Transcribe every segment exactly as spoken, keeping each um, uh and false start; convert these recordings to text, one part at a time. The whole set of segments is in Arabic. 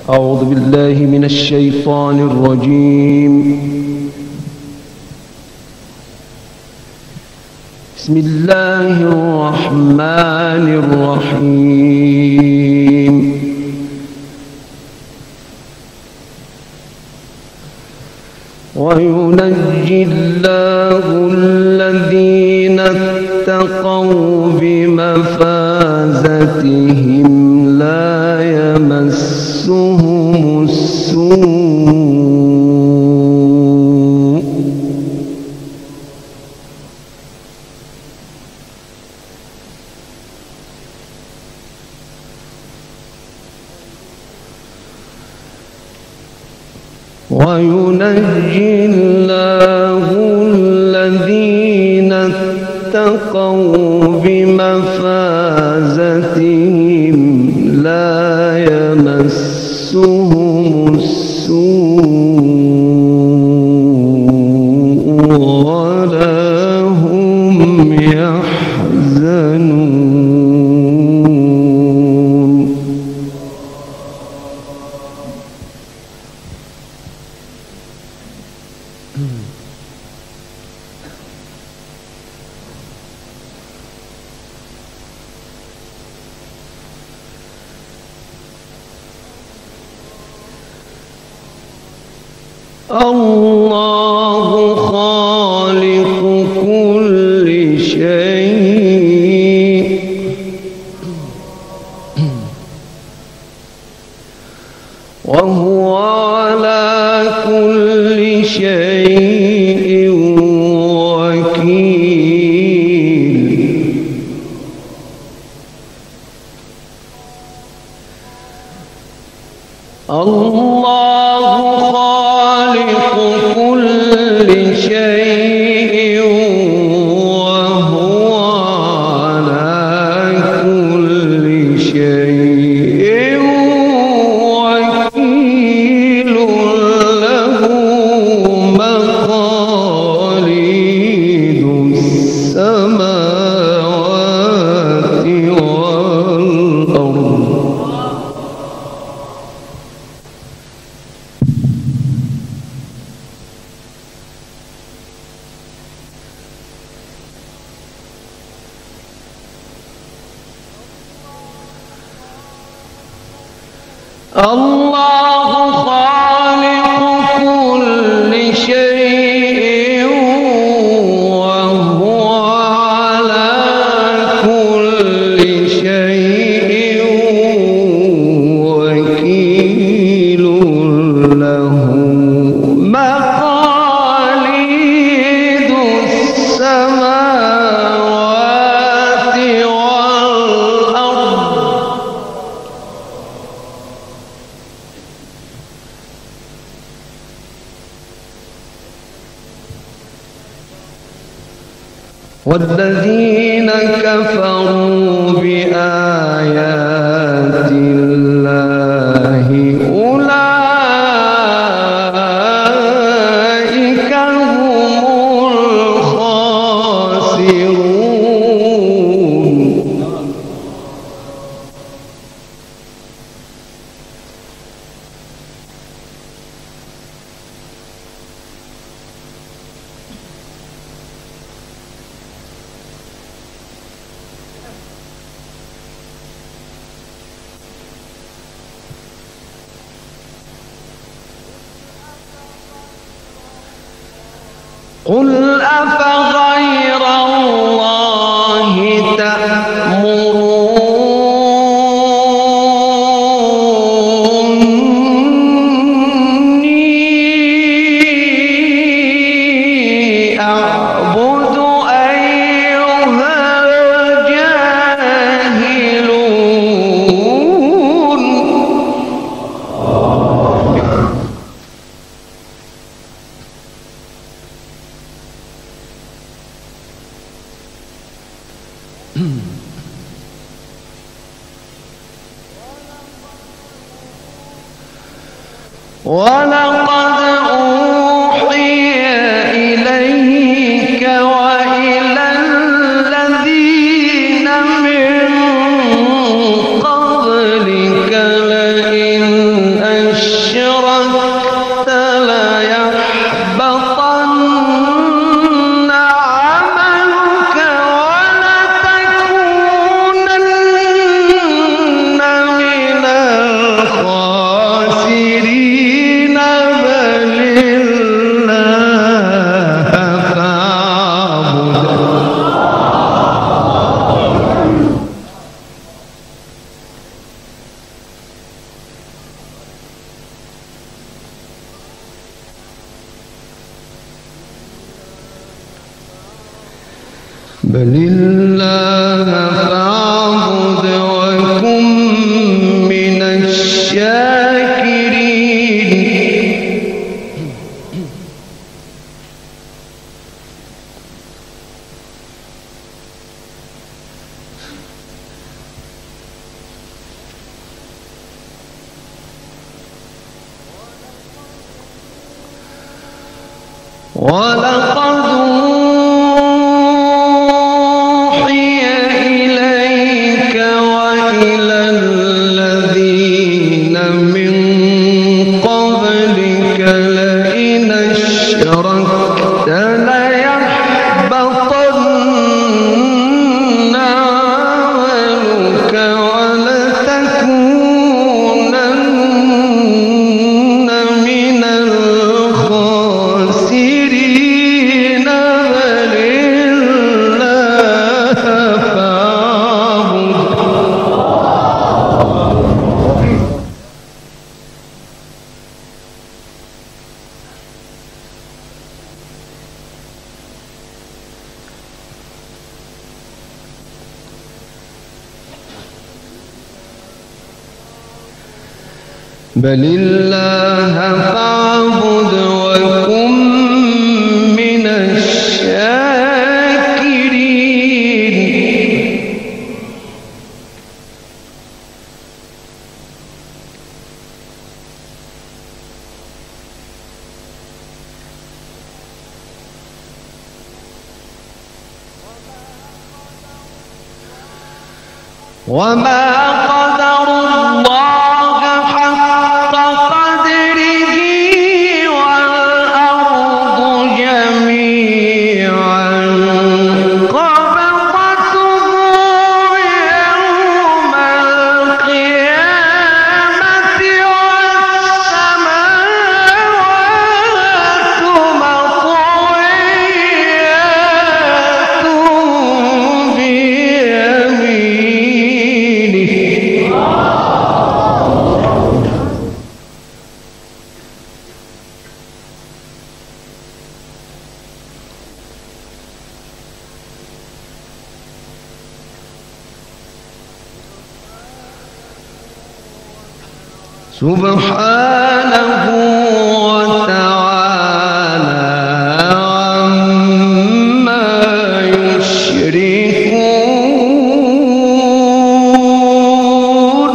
أعوذ بالله من الشيطان الرجيم. بسم الله الرحمن الرحيم. وينجي الله الذين اتقوا بمفازتهم لا يمسهم السوء وينجي الله الذين اتقوا بمفازتهم لا يمسهم السوء ولا هم يحزنون. الله خالق كل شيء وهو على كل شيء وكيل. الله خالق كل شيء وهو على كل شيء وكيل. له مقاليد السماوات والأرض. الله خالق كل شيء وهو على كل شيء وكيل. له مقاليد السماوات والأرض. والذين كفروا بآيات الله أولئك هم الخاسرون. قل أفغير الله تأمروني أعبد أيها الجاهلون. ولقد أوحي إليك وإلى الذين من قبلك لئن بل الله فاعبد وكن من الشاكرين. ولقد أوحي إليك وإلى الذين من قبلك لئن أشركت ليحبطن عملك ولتكونن من الخاسرين. بل الله فاعبد بل الله فاعبد وكن من الشاكرين. وما قدر الله حق قدره والأرض جميعا قبضته يوم القيامة والسماوات مطويات بيمينه. سبحانه وتعالى عما يشركون.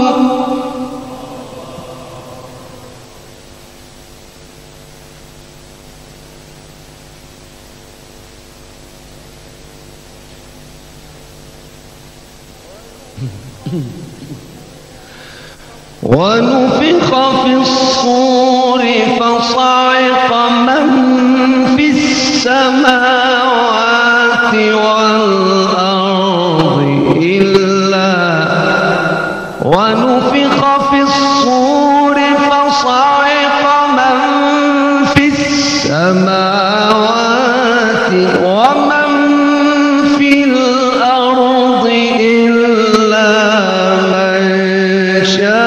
ونفخ في الصور فصعق من في السماوات والأرض إلا ونفخ في الصور فصعق من في السماوات ومن في الأرض إلا من شاء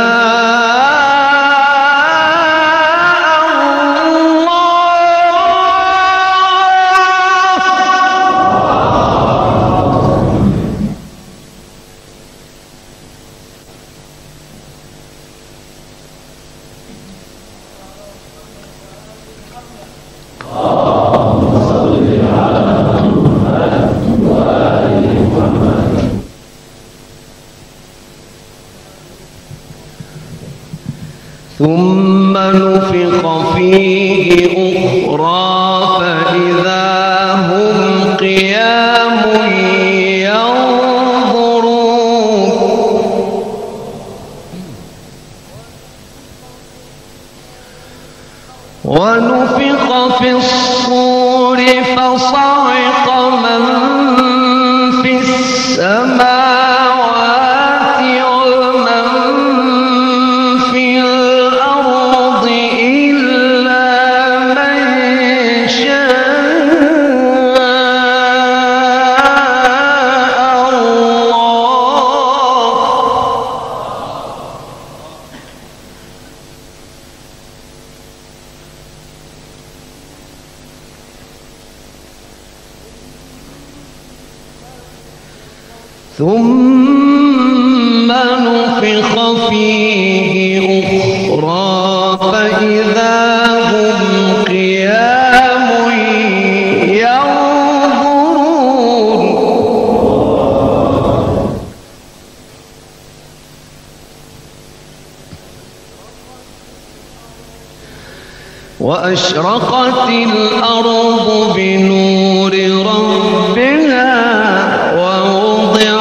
ثم نفخ فيه أخرى فإذا هم قيام ينظرون. ونفخ في الصور فصعق من في السماوات ومن في الأرض إلا من شاء الله. ثم نفخ فيه أخرى فإذا هم قيام ينظرون وأشرقت الأرض بنور ربها ووضع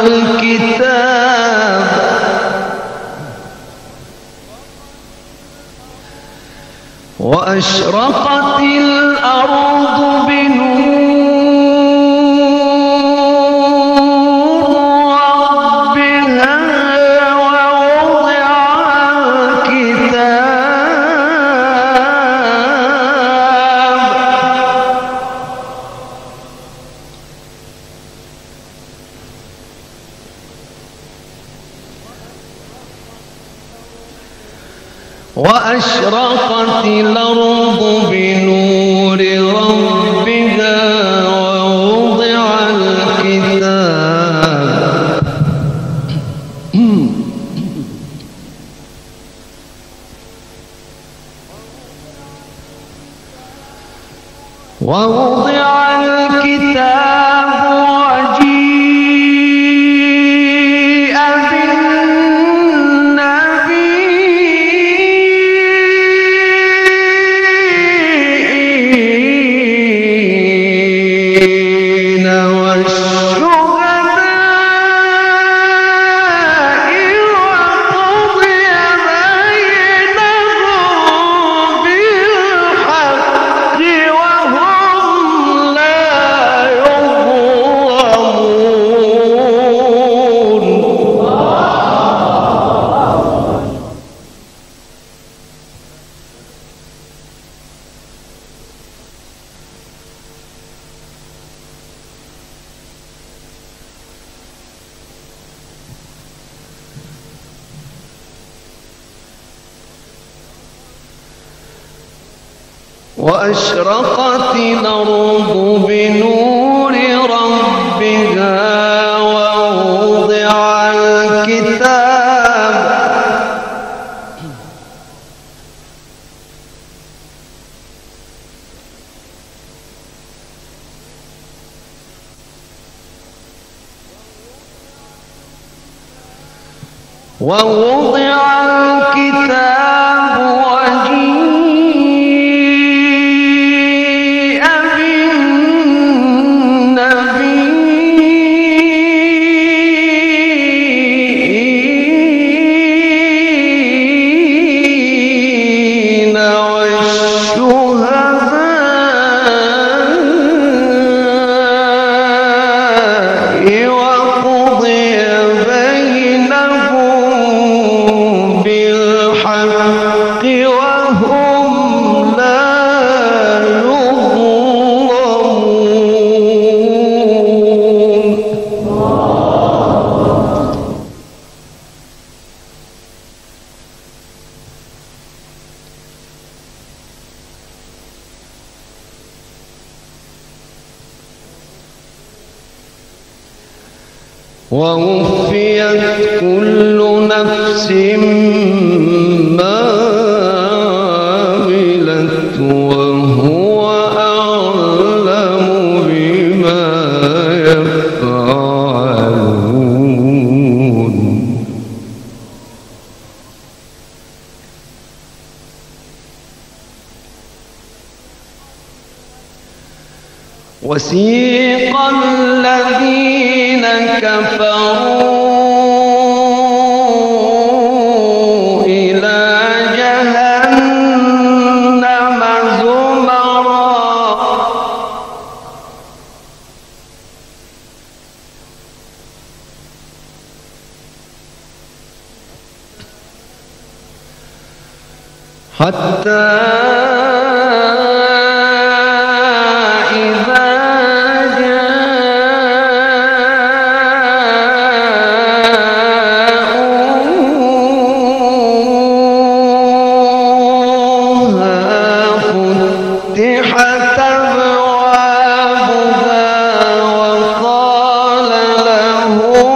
الكتاب وأشرقت الأرض بنور ربها ووضع وأشرقت الأرض بنور ربها ووضع الكتاب ووضع الكتاب وجيء بالنبيين والشهداء وقضي بينهم بالحق وهم لا يظلمون وأشرقت الأرض بنور ربها ووضع الكتاب ووضع الكتاب وجيء بالنبيين والشهداء وقضي بينهم بالحق وهم لا يظلمون ووفيت كل نفس ما عملت وهو أعلم بما يفعلون وسيق الذين كفروا إلى جهنم زمرا حتى فتحت أبوابها وقال لهم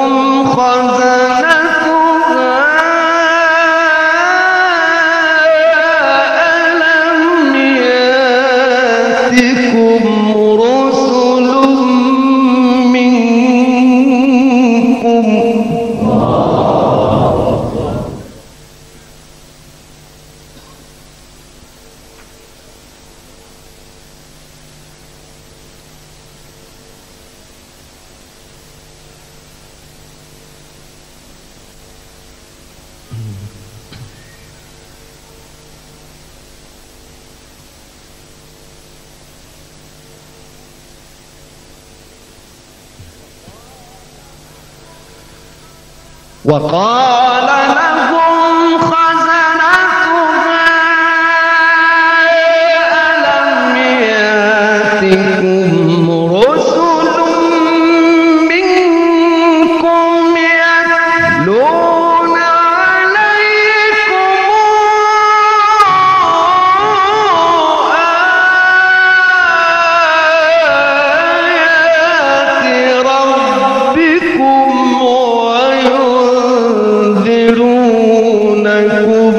وقال لهم خزنتها ألم يأتكم رسل منكم يتلون عليكم آيات ربكم وينذرونكم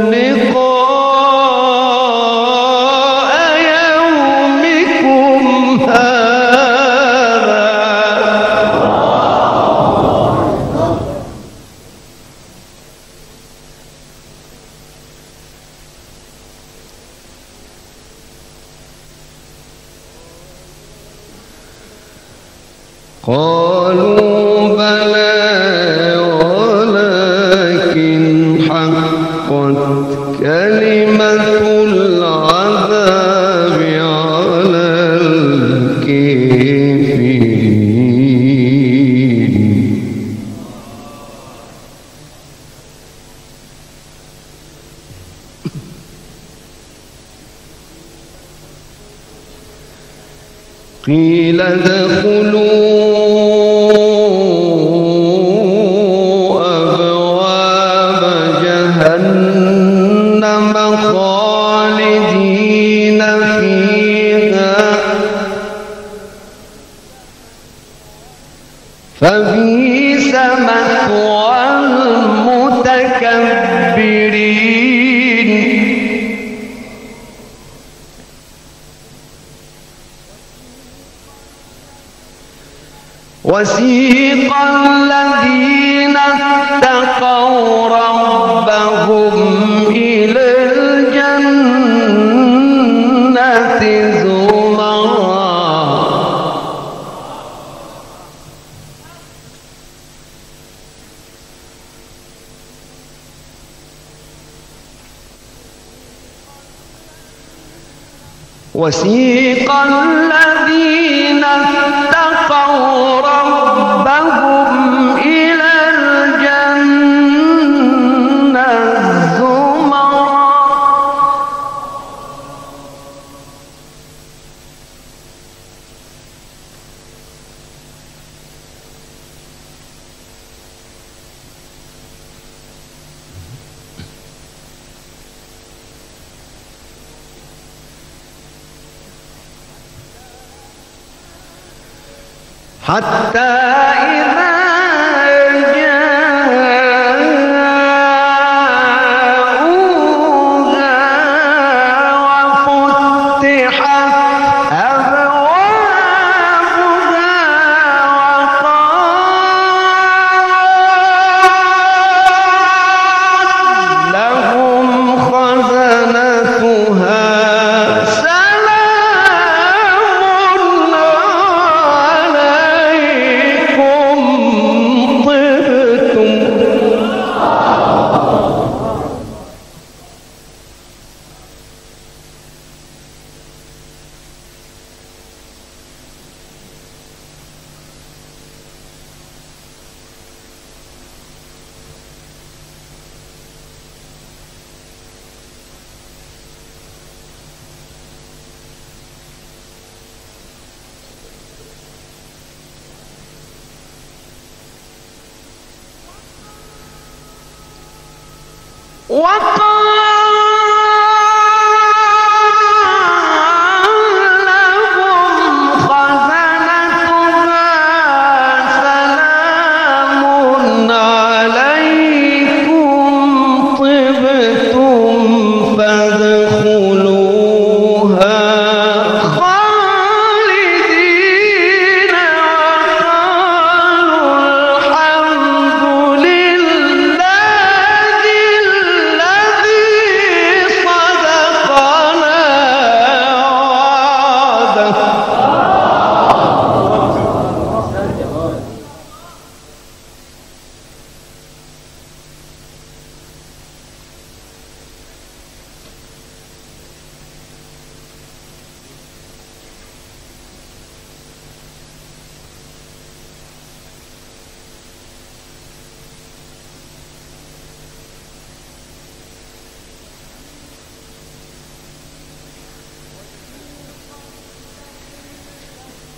لقاء يومكم هذا. قالوا بلى ولكن حقت كلمة العذاب على الكافرين. قيل ادخلوا أبواب جهنم خالدين فيها فبئس مثوى المتكبرين. وسيق الذين اتقوا ربهم إلى الجنة زمرا وسيق الذين اتقوا ربهم إلى الجنة زمرا حتى إذا جاءوها وفتحت أبوابها وقال لهم خزنتها وقال لهم خزنتها سلام عليكم طبتم فادخلوها خالدين وقالوا الحمد لله الذي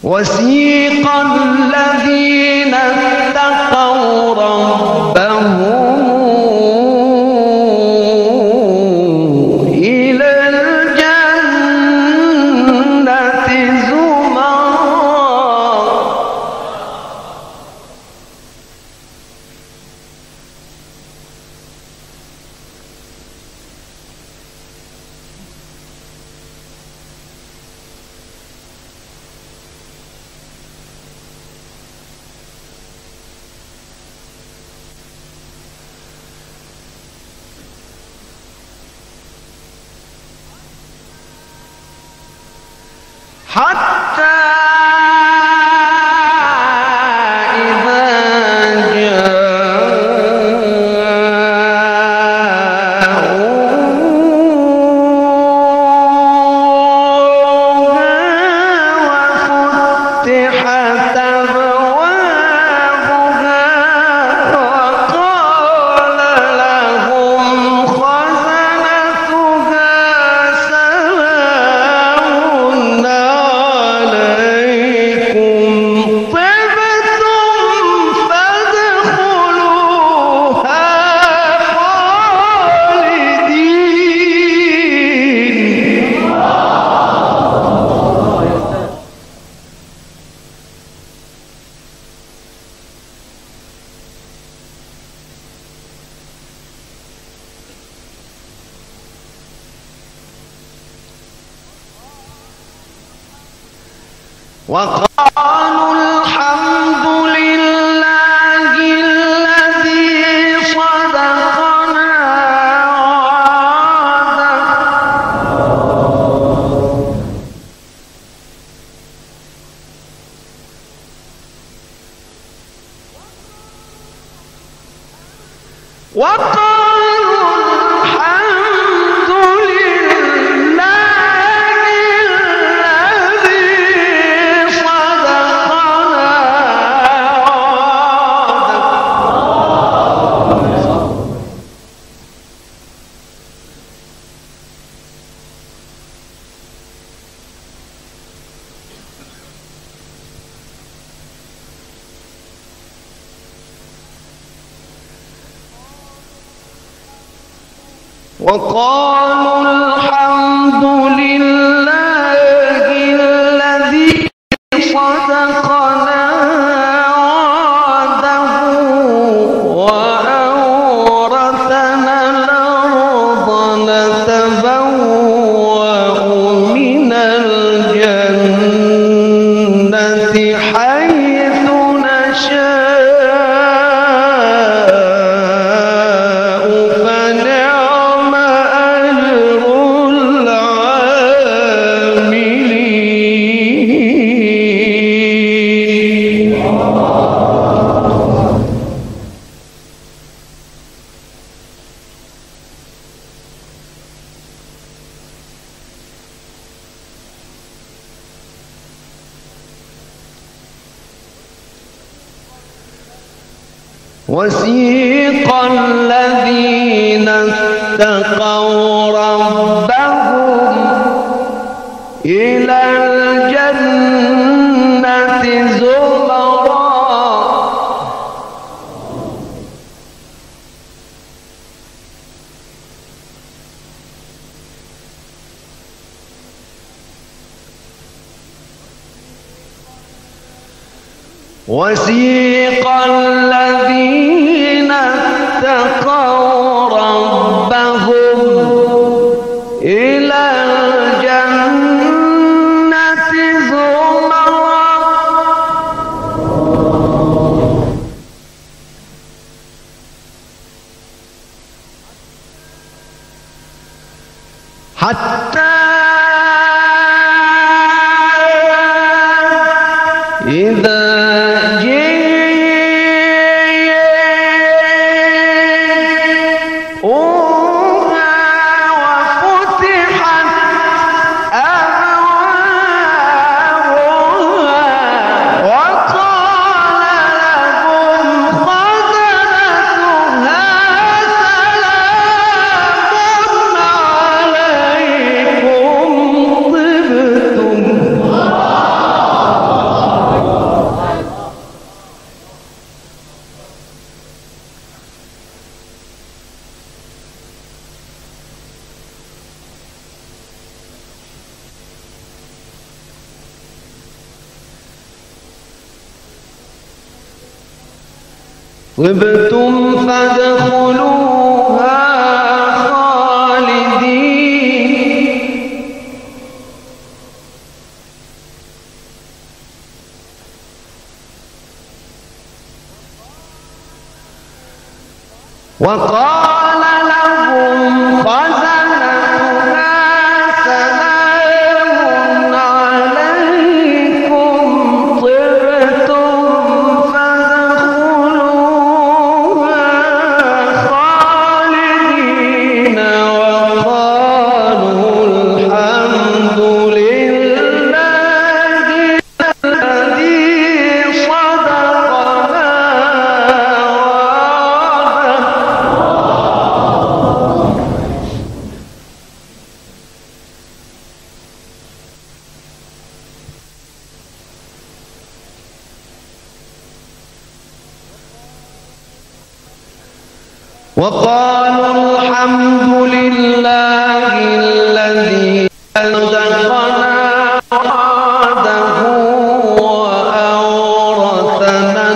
وسيق الذين اتقوا ربهم إلى الجنة زمرا حتى وقالوا الحمد لله الذي صدقنا وعده وقالوا الحمد وقالوا الحمد لله الذي صدقنا وعده وأورثنا الأرض نتبوأ من الجنة حيث نشاء فنعم أجر العاملين. وسيق الذين اتقوا ربهم إلى الجنة زمرا وسيق الذين اتقوا ربهم إلى الجنة زمرا حتى إذا طبتم فادخلوها خالدين. وقال لهم خزنتها سلام عليكم طبتم فادخلوها خالدين وقالوا الحمد لله الذي صدقنا وقالوا الحمد لله الذي صدقنا وعده وأورثنا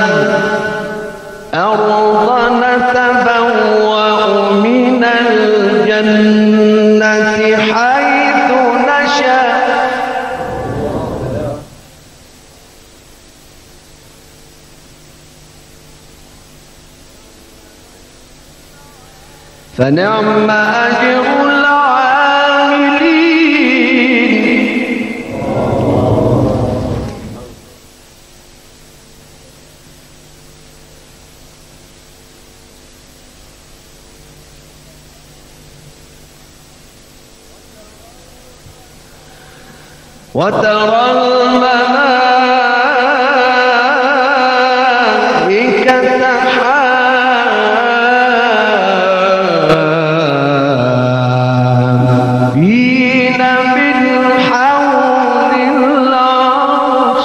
الأرض نتبوأ من الجنة حيث نشاء. فنعم أجر العاملين. وترى الملائكة حافين من حول العرش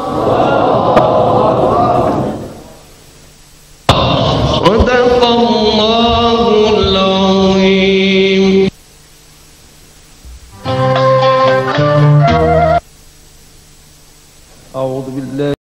صدق الله العظيم. أعوذ بالله